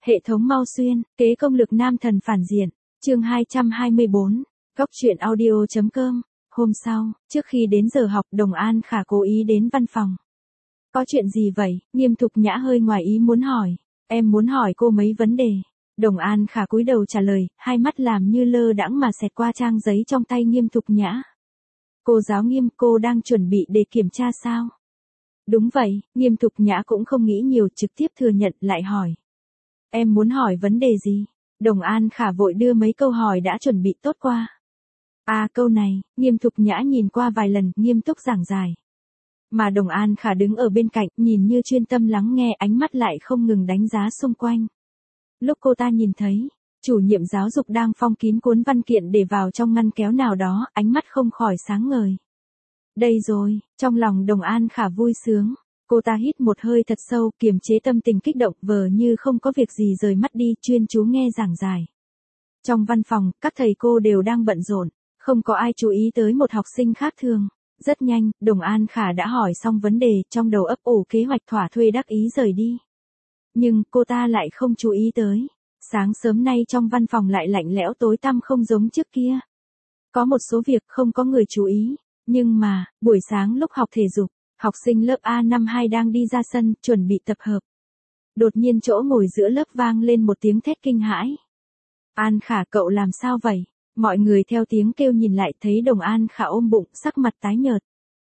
Hệ thống Mau Xuyên, kế công lực nam thần phản diện, chương 224, góc truyện audio.com. Hôm sau, trước khi đến giờ học, Đồng An Khả cố ý đến văn phòng. Có chuyện gì vậy? Nghiêm Thục Nhã hơi ngoài ý muốn hỏi. Em muốn hỏi cô mấy vấn đề. Đồng An Khả cúi đầu trả lời, hai mắt làm như lơ đãng mà xẹt qua trang giấy trong tay Nghiêm Thục Nhã. Cô giáo Nghiêm, cô đang chuẩn bị để kiểm tra sao? Đúng vậy, Nghiêm Thục Nhã cũng không nghĩ nhiều, trực tiếp thừa nhận lại hỏi. Em muốn hỏi vấn đề gì? Đồng An Khả vội đưa mấy câu hỏi đã chuẩn bị tốt qua. Câu này, Nghiêm Thục Nhã nhìn qua vài lần, nghiêm túc giảng giải. Mà Đồng An Khả đứng ở bên cạnh, nhìn như chuyên tâm lắng nghe, ánh mắt lại không ngừng đánh giá xung quanh. Lúc cô ta nhìn thấy, chủ nhiệm giáo dục đang phong kín cuốn văn kiện để vào trong ngăn kéo nào đó, ánh mắt không khỏi sáng ngời. Đây rồi, trong lòng Đồng An Khả vui sướng. Cô ta hít một hơi thật sâu, kiềm chế tâm tình kích động, vờ như không có việc gì rời mắt đi, chuyên chú nghe giảng giải. Trong văn phòng, các thầy cô đều đang bận rộn, không có ai chú ý tới một học sinh khác thường. Rất nhanh, Đồng An Khả đã hỏi xong vấn đề, trong đầu ấp ủ kế hoạch thỏa thuê đắc ý rời đi. Nhưng cô ta lại không chú ý tới. Sáng sớm nay trong văn phòng lại lạnh lẽo tối tăm không giống trước kia. Có một số việc không có người chú ý, nhưng mà, buổi sáng lúc học thể dục, học sinh lớp A52 đang đi ra sân, chuẩn bị tập hợp. Đột nhiên chỗ ngồi giữa lớp vang lên một tiếng thét kinh hãi. An Khả, cậu làm sao vậy? Mọi người theo tiếng kêu nhìn lại thấy Đồng An Khả ôm bụng, sắc mặt tái nhợt.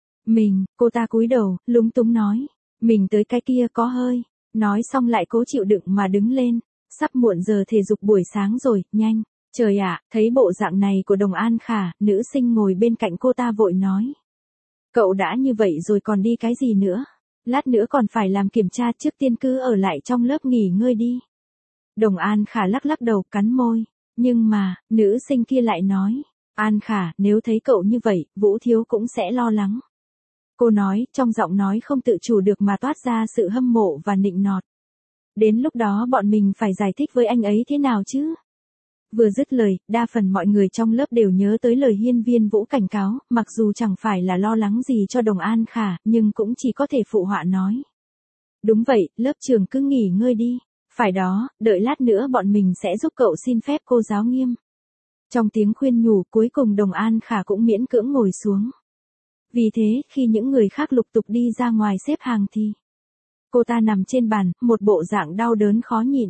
Cô ta cúi đầu, lúng túng nói. Mình tới cái kia có hơi. Nói xong lại cố chịu đựng mà đứng lên. Sắp muộn giờ thể dục buổi sáng rồi, nhanh. Trời ạ, thấy bộ dạng này của Đồng An Khả, nữ sinh ngồi bên cạnh cô ta vội nói. Cậu đã như vậy rồi còn đi cái gì nữa? Lát nữa còn phải làm kiểm tra, trước tiên cứ ở lại trong lớp nghỉ ngơi đi. Đồng An Khả lắc lắc đầu, cắn môi. Nhưng mà, nữ sinh kia lại nói. An Khả, nếu thấy cậu như vậy, Vũ Thiếu cũng sẽ lo lắng. Cô nói, trong giọng nói không tự chủ được mà toát ra sự hâm mộ và nịnh nọt. Đến lúc đó bọn mình phải giải thích với anh ấy thế nào chứ? Vừa dứt lời, đa phần mọi người trong lớp đều nhớ tới lời hiên viên Vũ cảnh cáo, mặc dù chẳng phải là lo lắng gì cho Đồng An Khả, nhưng cũng chỉ có thể phụ họa nói. Đúng vậy, lớp trưởng cứ nghỉ ngơi đi. Phải đó, đợi lát nữa bọn mình sẽ giúp cậu xin phép cô giáo Nghiêm. Trong tiếng khuyên nhủ, cuối cùng Đồng An Khả cũng miễn cưỡng ngồi xuống. Vì thế, khi những người khác lục tục đi ra ngoài xếp hàng thì cô ta nằm trên bàn, một bộ dạng đau đớn khó nhịn.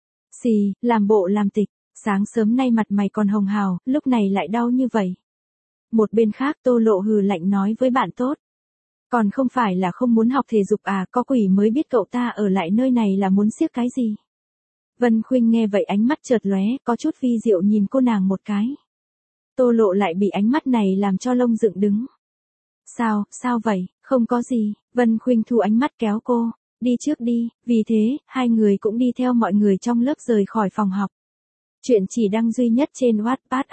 Làm bộ làm tịch. Sáng sớm nay mặt mày còn hồng hào, lúc này lại đau như vậy. Một bên khác Tô Lộ hừ lạnh nói với bạn tốt. Còn không phải là không muốn học thể dục à, có quỷ mới biết cậu ta ở lại nơi này là muốn siếc cái gì. Vân Khuynh nghe vậy ánh mắt chợt lóe, có chút vi diệu nhìn cô nàng một cái. Tô Lộ lại bị ánh mắt này làm cho lông dựng đứng. Sao vậy, không có gì, Vân Khuynh thu ánh mắt kéo cô, đi trước đi, vì thế, hai người cũng đi theo mọi người trong lớp rời khỏi phòng học. Chuyện chỉ đăng duy nhất trên Wattpad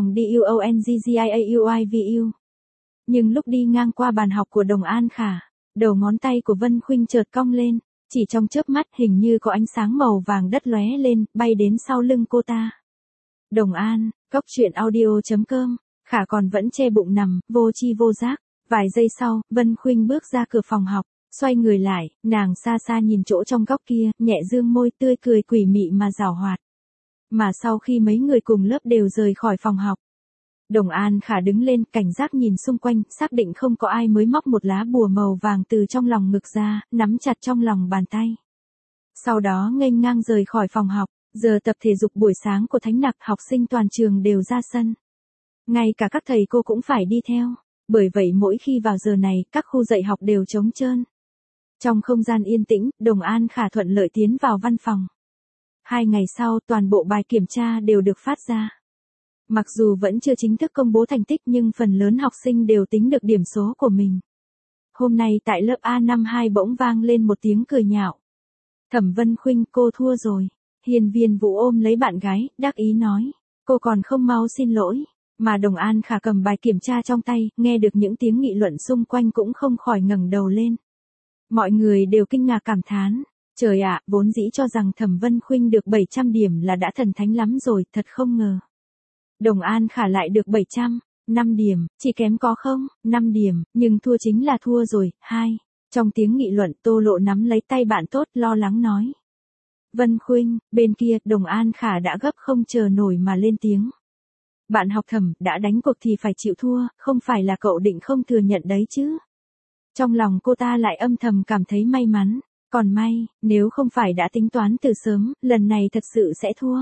a.duonggiauivu. Nhưng lúc đi ngang qua bàn học của Đồng An Khả, đầu ngón tay của Vân Khuynh chợt cong lên, chỉ trong chớp mắt hình như có ánh sáng màu vàng đất lóe lên, bay đến sau lưng cô ta. Đồng An, góc truyện audio.com, Khả còn vẫn che bụng nằm, vô tri vô giác. Vài giây sau, Vân Khuynh bước ra cửa phòng học, xoay người lại, nàng xa xa nhìn chỗ trong góc kia, nhẹ dương môi tươi cười quỷ mị mà giảo hoạt. Mà sau khi mấy người cùng lớp đều rời khỏi phòng học, Đồng An Khả đứng lên, cảnh giác nhìn xung quanh, xác định không có ai mới móc một lá bùa màu vàng từ trong lòng ngực ra, nắm chặt trong lòng bàn tay. Sau đó nghênh ngang rời khỏi phòng học, giờ tập thể dục buổi sáng của Thánh Nặc, học sinh toàn trường đều ra sân. Ngay cả các thầy cô cũng phải đi theo, bởi vậy mỗi khi vào giờ này, các khu dạy học đều trống trơn. Trong không gian yên tĩnh, Đồng An Khả thuận lợi tiến vào văn phòng. 2 ngày sau, toàn bộ bài kiểm tra đều được phát ra. Mặc dù vẫn chưa chính thức công bố thành tích nhưng phần lớn học sinh đều tính được điểm số của mình. Hôm nay tại lớp A52 bỗng vang lên một tiếng cười nhạo. Thẩm Vân Khuynh, cô thua rồi. Hiên viên Vũ ôm lấy bạn gái, đắc ý nói. Cô còn không mau xin lỗi. Mà Đồng An Khả cầm bài kiểm tra trong tay, nghe được những tiếng nghị luận xung quanh cũng không khỏi ngẩng đầu lên. Mọi người đều kinh ngạc cảm thán. Trời ạ, vốn dĩ cho rằng Thẩm Vân Khuynh được 700 điểm là đã thần thánh lắm rồi, thật không ngờ. Đồng An Khả lại được 5 điểm, chỉ kém có 5 điểm, nhưng thua chính là thua rồi. Trong tiếng nghị luận, Tô Lộ nắm lấy tay bạn tốt, lo lắng nói. Vân Khuynh, bên kia, Đồng An Khả đã gấp không chờ nổi mà lên tiếng. Bạn học Thẩm, đã đánh cuộc thì phải chịu thua, không phải là cậu định không thừa nhận đấy chứ. Trong lòng cô ta lại âm thầm cảm thấy may mắn, còn may, nếu không phải đã tính toán từ sớm, lần này thật sự sẽ thua.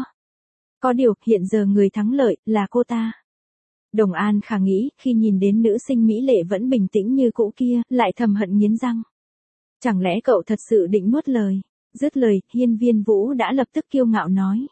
Có điều, hiện giờ người thắng lợi, là cô ta. Đồng An Khả nghĩ, khi nhìn đến nữ sinh mỹ lệ vẫn bình tĩnh như cũ kia, lại thầm hận nghiến răng. Chẳng lẽ cậu thật sự định nuốt lời? Dứt lời, Hiên Viên Vũ đã lập tức kiêu ngạo nói.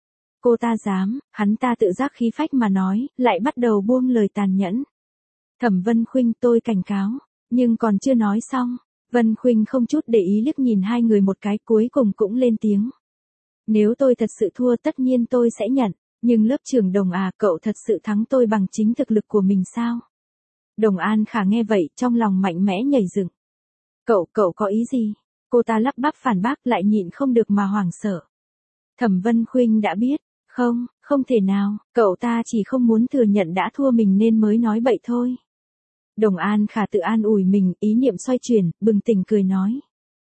Cô ta dám, hắn ta tự giác khí phách mà nói, lại bắt đầu buông lời tàn nhẫn. Thẩm Vân Khuynh, tôi cảnh cáo, nhưng còn chưa nói xong. Vân Khuynh không chút để ý liếc nhìn hai người một cái, cuối cùng cũng lên tiếng. Nếu tôi thật sự thua tất nhiên tôi sẽ nhận, nhưng lớp trưởng Đồng à, cậu thật sự thắng tôi bằng chính thực lực của mình sao? Đồng An Khả nghe vậy, trong lòng mạnh mẽ nhảy dựng. Cậu có ý gì? Cô ta lắp bắp phản bác, lại nhịn không được mà hoảng sợ. Thẩm Vân Khuynh đã biết, không thể nào, cậu ta chỉ không muốn thừa nhận đã thua mình nên mới nói bậy thôi. Đồng An Khả tự an ủi mình, ý niệm xoay chuyển, bừng tỉnh cười nói.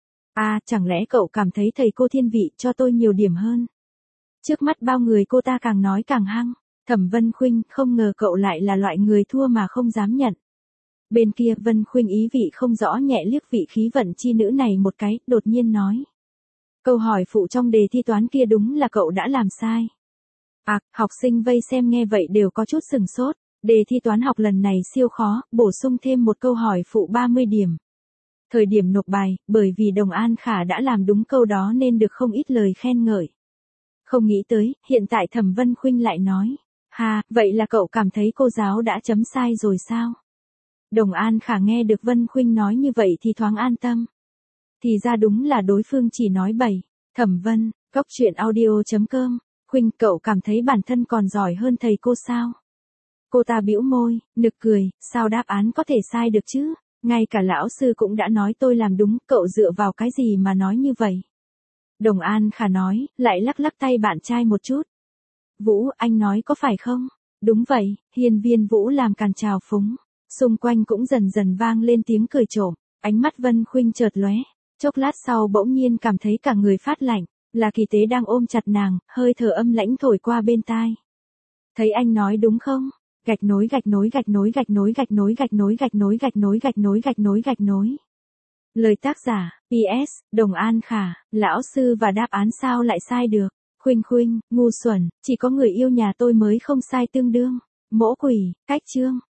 Chẳng lẽ cậu cảm thấy thầy cô thiên vị cho tôi nhiều điểm hơn? Trước mắt bao người cô ta càng nói càng hăng. Thẩm Vân Khuynh, không ngờ cậu lại là loại người thua mà không dám nhận. Bên kia, Vân Khuynh ý vị không rõ nhẹ liếc vị khí vận chi nữ này một cái, đột nhiên nói. Câu hỏi phụ trong đề thi toán kia đúng là cậu đã làm sai. Học sinh vây xem nghe vậy đều có chút sừng sốt. Đề thi toán học lần này siêu khó, bổ sung thêm một câu hỏi phụ 30 điểm. Thời điểm nộp bài, bởi vì Đồng An Khả đã làm đúng câu đó nên được không ít lời khen ngợi. Không nghĩ tới, hiện tại Thẩm Vân Khuynh lại nói. Vậy là cậu cảm thấy cô giáo đã chấm sai rồi sao? Đồng An Khả nghe được Vân Khuynh nói như vậy thì thoáng an tâm. Thì ra đúng là đối phương chỉ nói bậy. Thẩm Vân, goctruyện.audio.com, Khuynh, cậu cảm thấy bản thân còn giỏi hơn thầy cô sao? Cô ta bĩu môi, nực cười, sao đáp án có thể sai được chứ? Ngay cả lão sư cũng đã nói tôi làm đúng, cậu dựa vào cái gì mà nói như vậy? Đồng An Khả nói, lại lắc lắc tay bạn trai một chút. Vũ, anh nói có phải không? Đúng vậy, Hiên Viên Vũ làm càn chào phúng. Xung quanh cũng dần dần vang lên tiếng cười trộm, ánh mắt Vân Khuynh chợt lóe, chốc lát sau bỗng nhiên cảm thấy cả người phát lạnh, là Kỳ Tế đang ôm chặt nàng, hơi thở âm lãnh thổi qua bên tai. Thấy anh nói đúng không? Gạch nối. Lời tác giả, PS, Đồng An Khả, lão sư và đáp án sao lại sai được? Khuynh, ngu xuẩn, chỉ có người yêu nhà tôi mới không sai tương đương. Mỗ quỷ, cách chương.